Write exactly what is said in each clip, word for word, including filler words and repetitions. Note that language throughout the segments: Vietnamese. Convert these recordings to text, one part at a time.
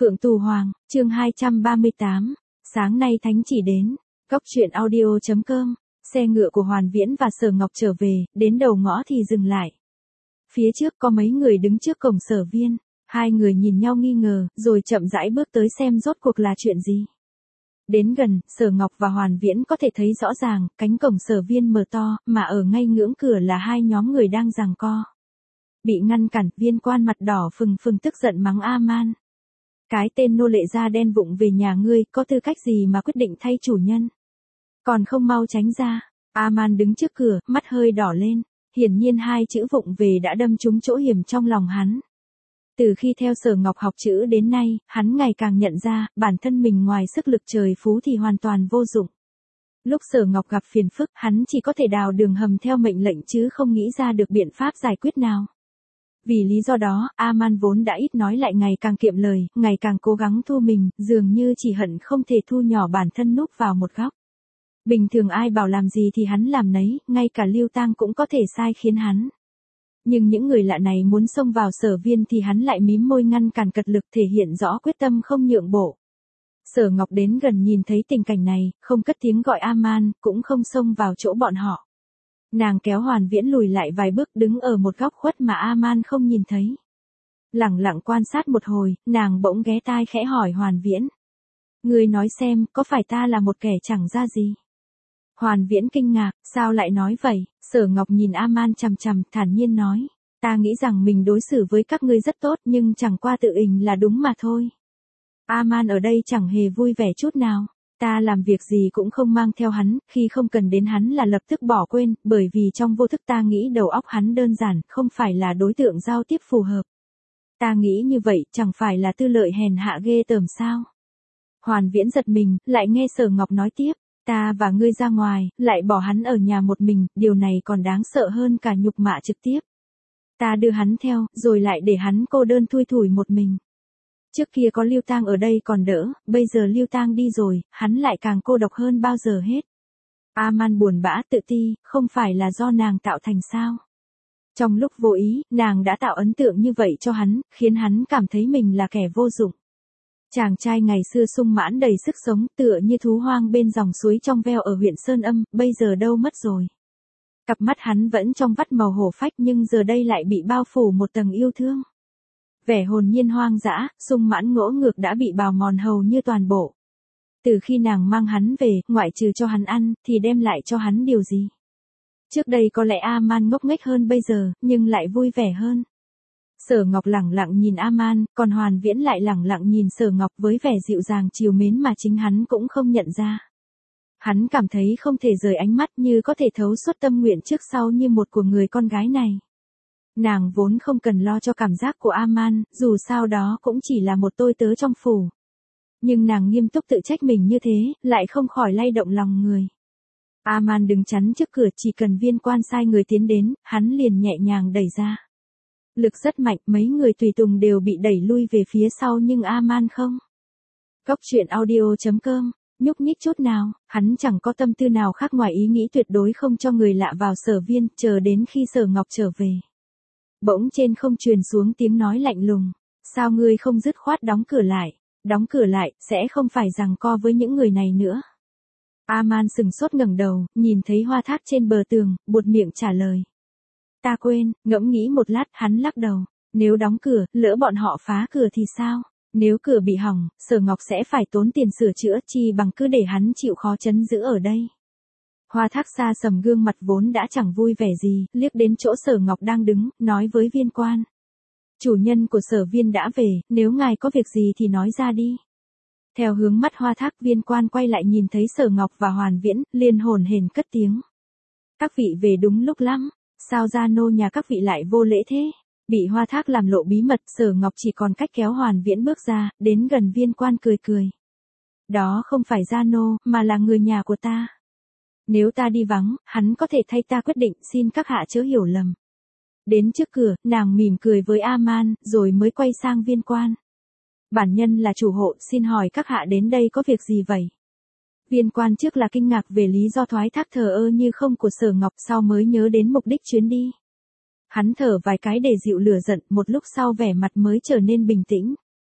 Phượng Tù Hoàng, chương hai trăm ba mươi tám, sáng nay thánh chỉ đến, góc truyện audio chấm com, xe ngựa của Hoàn Viễn và Sở Ngọc trở về, đến đầu ngõ thì dừng lại. Phía trước có mấy người đứng trước cổng Sở Viên, hai người nhìn nhau nghi ngờ, rồi chậm rãi bước tới xem rốt cuộc là chuyện gì. Đến gần, Sở Ngọc và Hoàn Viễn có thể thấy rõ ràng, cánh cổng Sở Viên mở to, mà ở ngay ngưỡng cửa là hai nhóm người đang giằng co. Bị ngăn cản, Viên Quan mặt đỏ phừng phừng tức giận mắng A-man. Cái tên nô lệ da đen vụng về nhà ngươi, có tư cách gì mà quyết định thay chủ nhân? Còn không mau tránh ra. A-man đứng trước cửa, mắt hơi đỏ lên. Hiển nhiên hai chữ vụng về đã đâm trúng chỗ hiểm trong lòng hắn. Từ khi theo Sở Ngọc học chữ đến nay, hắn ngày càng nhận ra, bản thân mình ngoài sức lực trời phú thì hoàn toàn vô dụng. Lúc Sở Ngọc gặp phiền phức, hắn chỉ có thể đào đường hầm theo mệnh lệnh chứ không nghĩ ra được biện pháp giải quyết nào. Vì lý do đó, A-man vốn đã ít nói lại ngày càng kiệm lời, ngày càng cố gắng thu mình, dường như chỉ hận không thể thu nhỏ bản thân núp vào một góc. Bình thường ai bảo làm gì thì hắn làm nấy, ngay cả Lưu Tang cũng có thể sai khiến hắn. Nhưng những người lạ này muốn xông vào Sở Viên thì hắn lại mím môi ngăn cản cật lực, thể hiện rõ quyết tâm không nhượng bộ. Sở Ngọc đến gần nhìn thấy tình cảnh này, không cất tiếng gọi A-man, cũng không xông vào chỗ bọn họ. Nàng kéo Hoàn Viễn lùi lại vài bước, đứng ở một góc khuất mà A-man không nhìn thấy. Lẳng lặng quan sát một hồi, nàng bỗng ghé tai khẽ hỏi Hoàn Viễn. Ngươi nói xem, có phải ta là một kẻ chẳng ra gì? Hoàn Viễn kinh ngạc, sao lại nói vậy? Sở Ngọc nhìn A-man chằm chằm, thản nhiên nói. Ta nghĩ rằng mình đối xử với các ngươi rất tốt, nhưng chẳng qua tự ình là đúng mà thôi. A-man ở đây chẳng hề vui vẻ chút nào. Ta làm việc gì cũng không mang theo hắn, khi không cần đến hắn là lập tức bỏ quên, bởi vì trong vô thức ta nghĩ đầu óc hắn đơn giản, không phải là đối tượng giao tiếp phù hợp. Ta nghĩ như vậy, chẳng phải là tư lợi hèn hạ ghê tởm sao? Hoàn Viễn giật mình, lại nghe Sở Ngọc nói tiếp, ta và ngươi ra ngoài, lại bỏ hắn ở nhà một mình, điều này còn đáng sợ hơn cả nhục mạ trực tiếp. Ta đưa hắn theo, rồi lại để hắn cô đơn thui thủi một mình. Trước kia có Lưu Tang ở đây còn đỡ, bây giờ Lưu Tang đi rồi, hắn lại càng cô độc hơn bao giờ hết. A-man buồn bã tự ti, không phải là do nàng tạo thành sao? Trong lúc vô ý, nàng đã tạo ấn tượng như vậy cho hắn, khiến hắn cảm thấy mình là kẻ vô dụng. Chàng trai ngày xưa sung mãn đầy sức sống, tựa như thú hoang bên dòng suối trong veo ở huyện Sơn Âm, bây giờ đâu mất rồi. Cặp mắt hắn vẫn trong vắt màu hổ phách nhưng giờ đây lại bị bao phủ một tầng yêu thương. Vẻ hồn nhiên hoang dã, sung mãn ngỗ ngược đã bị bào mòn hầu như toàn bộ. Từ khi nàng mang hắn về, ngoại trừ cho hắn ăn, thì đem lại cho hắn điều gì? Trước đây có lẽ A-man ngốc nghếch hơn bây giờ, nhưng lại vui vẻ hơn. Sở Ngọc lẳng lặng nhìn A-man, còn Hoàn Viễn lại lẳng lặng nhìn Sở Ngọc với vẻ dịu dàng trìu mến mà chính hắn cũng không nhận ra. Hắn cảm thấy không thể rời ánh mắt, như có thể thấu suốt tâm nguyện trước sau như một của người con gái này. Nàng vốn không cần lo cho cảm giác của A-man, dù sao đó cũng chỉ là một tôi tớ trong phủ. Nhưng nàng nghiêm túc tự trách mình như thế, lại không khỏi lay động lòng người. A-man đứng chắn trước cửa, chỉ cần Viên Quan sai người tiến đến, hắn liền nhẹ nhàng đẩy ra. Lực rất mạnh, mấy người tùy tùng đều bị đẩy lui về phía sau nhưng A-man không. Góc truyện audio chấm com, nhúc nhích chút nào, hắn chẳng có tâm tư nào khác ngoài ý nghĩ tuyệt đối không cho người lạ vào Sở Viên, chờ đến khi Sở Ngọc trở về. Bỗng trên không truyền xuống tiếng nói lạnh lùng, sao ngươi không dứt khoát đóng cửa lại, đóng cửa lại, sẽ không phải giằng co với những người này nữa. A-man sừng sốt ngẩng đầu, nhìn thấy Hoa Thác trên bờ tường, buột miệng trả lời. Ta quên, ngẫm nghĩ một lát, hắn lắc đầu, nếu đóng cửa, lỡ bọn họ phá cửa thì sao? Nếu cửa bị hỏng, Sở Ngọc sẽ phải tốn tiền sửa chữa, chi bằng cứ để hắn chịu khó trấn giữ ở đây. Hoa Thác xa sầm gương mặt vốn đã chẳng vui vẻ gì, liếc đến chỗ Sở Ngọc đang đứng, nói với Viên Quan. Chủ nhân của Sở Viên đã về, nếu ngài có việc gì thì nói ra đi. Theo hướng mắt Hoa Thác, Viên Quan quay lại nhìn thấy Sở Ngọc và Hoàn Viễn, liền hồn hển cất tiếng. Các vị về đúng lúc lắm, sao gia nô nhà các vị lại vô lễ thế? Bị Hoa Thác làm lộ bí mật, Sở Ngọc chỉ còn cách kéo Hoàn Viễn bước ra, đến gần Viên Quan cười cười. Đó không phải gia nô, mà là người nhà của ta. Nếu ta đi vắng, hắn có thể thay ta quyết định, xin các hạ chớ hiểu lầm. Đến trước cửa, nàng mỉm cười với A-man, rồi mới quay sang Viên Quan. Bản nhân là chủ hộ, xin hỏi các hạ đến đây có việc gì vậy? Viên Quan trước là kinh ngạc về lý do thoái thác thờ ơ như không của Sở Ngọc, sau mới nhớ đến mục đích chuyến đi. Hắn thở vài cái để dịu lửa giận, một lúc sau vẻ mặt mới trở nên bình tĩnh.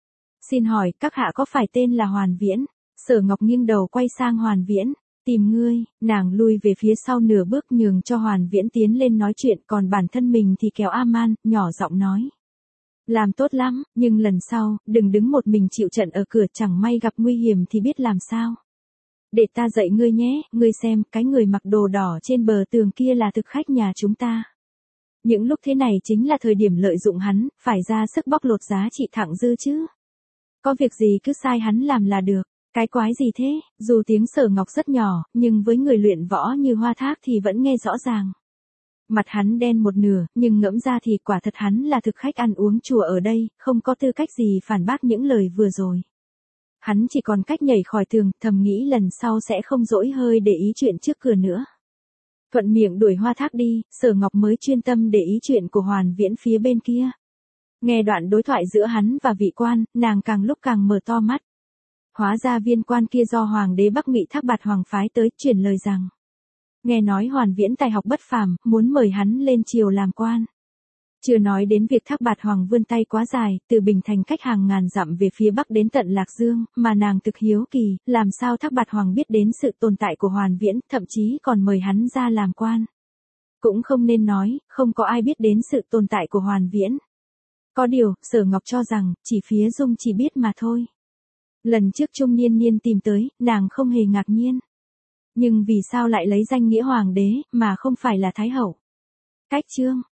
Xin hỏi, các hạ có phải tên là Hoàn Viễn? Sở Ngọc nghiêng đầu quay sang Hoàn Viễn. Tìm ngươi, nàng lui về phía sau nửa bước nhường cho Hoàn Viễn tiến lên nói chuyện, còn bản thân mình thì kéo A-man, nhỏ giọng nói. Làm tốt lắm, nhưng lần sau, đừng đứng một mình chịu trận ở cửa, chẳng may gặp nguy hiểm thì biết làm sao. Để ta dạy ngươi nhé, ngươi xem, cái người mặc đồ đỏ trên bờ tường kia là thực khách nhà chúng ta. Những lúc thế này chính là thời điểm lợi dụng hắn, phải ra sức bóc lột giá trị thặng dư chứ. Có việc gì cứ sai hắn làm là được. Cái quái gì thế, dù tiếng Sở Ngọc rất nhỏ, nhưng với người luyện võ như Hoa Thác thì vẫn nghe rõ ràng. Mặt hắn đen một nửa, nhưng ngẫm ra thì quả thật hắn là thực khách ăn uống chùa ở đây, không có tư cách gì phản bác những lời vừa rồi. Hắn chỉ còn cách nhảy khỏi tường, thầm nghĩ lần sau sẽ không dỗi hơi để ý chuyện trước cửa nữa. Thuận miệng đuổi Hoa Thác đi, Sở Ngọc mới chuyên tâm để ý chuyện của Hoàn Viễn phía bên kia. Nghe đoạn đối thoại giữa hắn và vị quan, nàng càng lúc càng mở to mắt. Hóa ra viên quan kia do Hoàng đế Bắc Ngụy Thác Bạt Hoàng phái tới, truyền lời rằng. Nghe nói Hoàn Viễn tài học bất phàm, muốn mời hắn lên triều làm quan. Chưa nói đến việc Thác Bạt Hoàng vươn tay quá dài, từ Bình Thành cách hàng ngàn dặm về phía Bắc đến tận Lạc Dương, mà nàng thực hiếu kỳ, làm sao Thác Bạt Hoàng biết đến sự tồn tại của Hoàn Viễn, thậm chí còn mời hắn ra làm quan. Cũng không nên nói, không có ai biết đến sự tồn tại của Hoàn Viễn. Có điều, Sở Ngọc cho rằng, chỉ phía Dung chỉ biết mà thôi. Lần trước Trung Niên Niên tìm tới, nàng không hề ngạc nhiên. Nhưng vì sao lại lấy danh nghĩa hoàng đế, mà không phải là thái hậu? Cách chương